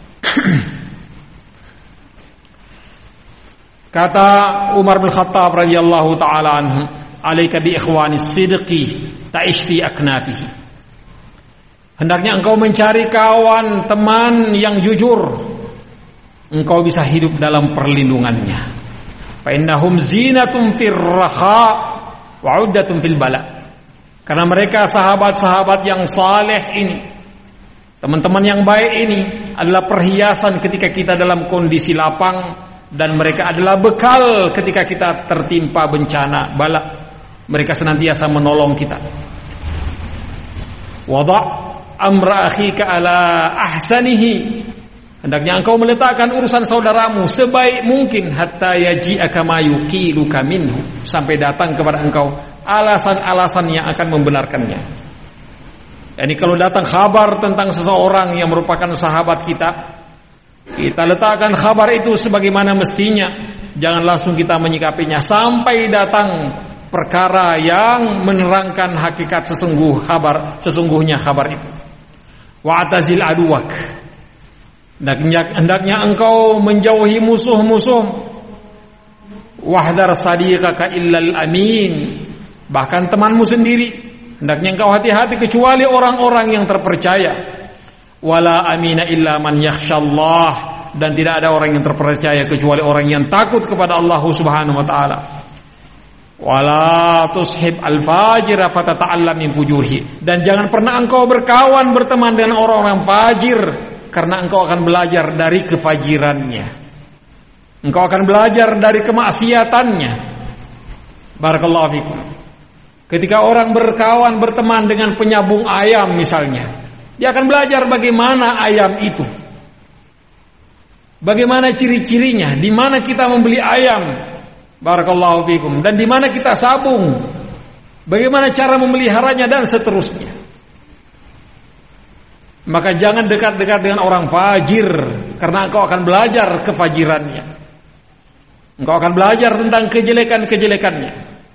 Speaker 2: Kata Umar bin Khattab radhiyallahu taala anhu, "Alaika bi ikhwanis sidqi ta'ish fi aknafihi." Hendaknya engkau mencari kawan, teman yang jujur, engkau bisa hidup dalam perlindungannya. Fa innahum zinatum fir raha wa 'uddatun fil bala. Karena mereka sahabat-sahabat yang saleh ini, teman-teman yang baik ini adalah perhiasan ketika kita dalam kondisi lapang, dan mereka adalah bekal ketika kita tertimpa bencana, bala. Mereka senantiasa menolong kita. Wada' amra akhika ala ahsanihi. Hendaknya engkau meletakkan urusan saudaramu sebaik mungkin, hatta yaji'aka ma yuqiluka minhu, sampai datang kepada engkau alasan-alasan yang akan membenarkannya. Yani kalau datang kabar tentang seseorang yang merupakan sahabat kita, kita letakkan kabar itu sebagaimana mestinya. Jangan langsung kita menyikapinya sampai datang perkara yang menerangkan hakikat sesungguh kabar, sesungguhnya kabar itu. Wa'tazil aduwak. Hendaknya engkau menjauhi musuh-musuh. Wahdar sadiqaka illal amin. Bahkan temanmu sendiri, hendaknya engkau hati-hati kecuali orang-orang yang terpercaya. Wala amina illa man yakhshallah, dan tidak ada orang yang terpercaya kecuali orang yang takut kepada Allah Subhanahu wa taala. Wala tushib al-fajira fatata'allam min fujurhi, dan jangan pernah engkau berkawan berteman dengan orang-orang fajir, karena engkau akan belajar dari kefajirannya. Engkau akan belajar dari kemaksiatannya. Barakallahu fikum. Ketika orang berkawan berteman dengan penyambung ayam misalnya, dia akan belajar bagaimana ayam itu, bagaimana ciri-cirinya, di mana kita membeli ayam, barakallahu fikum, dan di mana kita sabung, bagaimana cara memeliharanya dan seterusnya. Maka jangan dekat-dekat dengan orang fajir, karena engkau akan belajar kefajirannya. Engkau akan belajar tentang kejelekan-kejelekannya.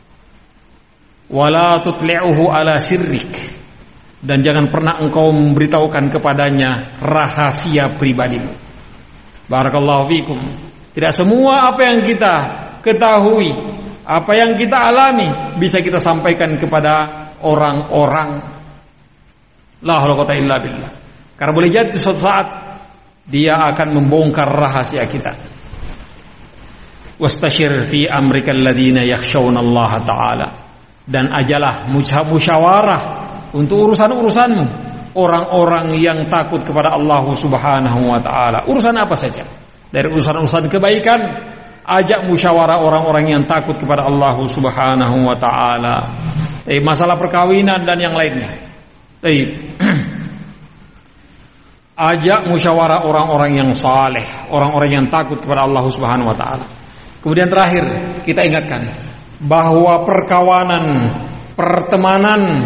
Speaker 2: Wala tutli'uhu ala sirrik, dan jangan pernah engkau memberitahukan kepadanya rahasia pribadimu. Barakallahu fikum. Tidak semua apa yang kita ketahui, apa yang kita alami bisa kita sampaikan kepada orang-orang. La haula wala quwwata illa billah. Karena boleh jadi suatu saat dia akan membongkar rahasia kita. Wastashir fi amrika alladziina yakhshawna Allah ta'ala, dan ajalah musyawarah untuk urusan-urusanmu orang-orang yang takut kepada Allah Subhanahu wa taala. Urusan apa saja? Dari urusan-urusan kebaikan, ajak musyawarah orang-orang yang takut kepada Allah Subhanahu wa taala. Eh, masalah perkawinan dan yang lainnya. Eh. Ajak musyawarah orang-orang yang saleh, orang-orang yang takut kepada Allah Subhanahu wa taala. Kemudian terakhir, kita ingatkan bahwa perkawanan, pertemanan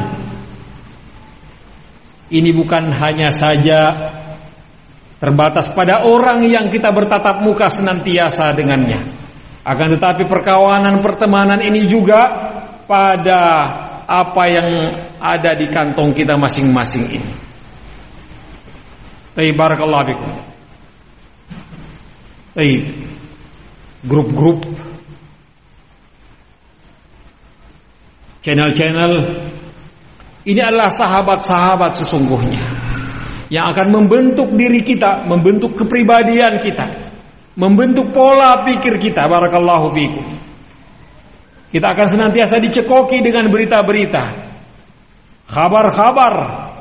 Speaker 2: ini bukan hanya saja terbatas pada orang yang kita bertatap muka senantiasa dengannya. Akan tetapi perkawanan, pertemanan ini juga pada apa yang ada di kantong kita masing-masing ini. Baik, barakallahu fikum. Baik. Grup-grup, channel-channel ini adalah sahabat-sahabat sesungguhnya yang akan membentuk diri kita, membentuk kepribadian kita, membentuk pola pikir kita. Barakallahu fikum. Kita akan senantiasa dicekoki dengan berita-berita, kabar-kabar.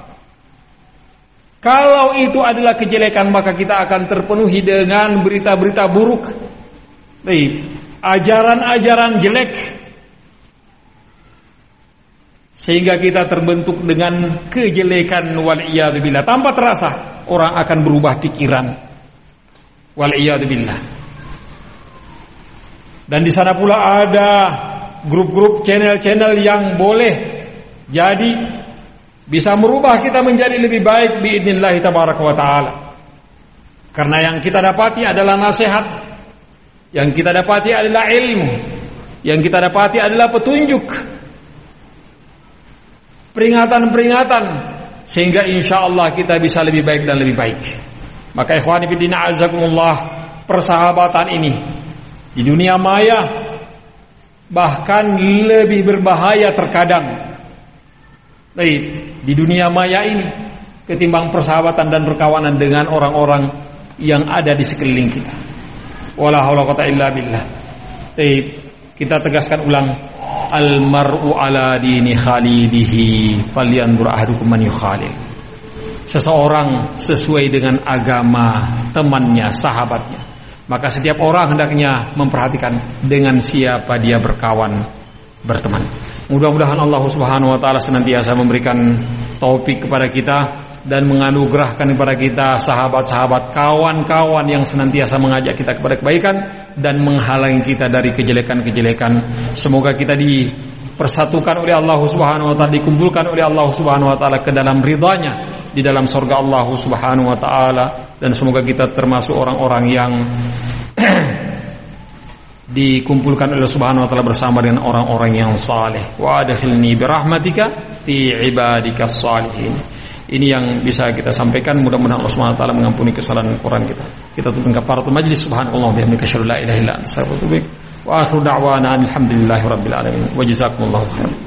Speaker 2: Kalau itu adalah kejelekan, maka kita akan terpenuhi dengan berita-berita buruk. Baik, ajaran-ajaran jelek, sehingga kita terbentuk dengan kejelekan wal'iyadzubillah. Tanpa terasa orang akan berubah pikiran, wal'iyadzubillah. Dan di sana pula ada grup-grup, channel-channel yang boleh jadi bisa merubah kita menjadi lebih baik biidznillah tabaraka wa taala. Karena yang kita dapati adalah nasihat, yang kita dapati adalah ilmu, yang kita dapati adalah petunjuk, peringatan-peringatan, sehingga insyaallah kita bisa lebih baik dan lebih baik. Maka ikhwani fillah azakumullah, persahabatan ini di dunia maya bahkan lebih berbahaya terkadang, baik, di dunia maya ini ketimbang persahabatan dan perkawanan dengan orang-orang yang ada di sekeliling kita. Wala haula wala quwwata illa billah. Baik, kita tegaskan ulang, al mar'u ala dini khalidihi falyanzur ahadukum man yukhalil. Seseorang sesuai dengan agama temannya, sahabatnya. Maka setiap orang hendaknya memperhatikan dengan siapa dia berkawan, berteman. Mudah-mudahan Allah Subhanahu wa taala senantiasa memberikan taufik kepada kita dan menganugerahkan kepada kita sahabat-sahabat, kawan-kawan yang senantiasa mengajak kita kepada kebaikan dan menghalangi kita dari kejelekan-kejelekan. Semoga kita dipersatukan oleh Allah Subhanahu wa taala, dikumpulkan oleh Allah Subhanahu wa taala ke dalam ridha-Nya di dalam surga Allah Subhanahu wa taala, dan semoga kita termasuk orang-orang yang dikumpulkan oleh Subhanahu wa taala bersama dengan orang-orang yang saleh. Wa adkhilni birahmatika fi ibadikas salihin. Ini yang bisa kita sampaikan. Mudah-mudahan Allah Subhanahu wa taala mengampuni kesalahan Quran kita. Kita tutup kafaratul majlis. Subhanallah wa bihamdihi asyhadu an la ilaha illa anta astaghfiruka wa atubu ilaik. Wa akhiru da'wana alhamdulillahi rabbil alamin. Wa jazakumullahu khairan.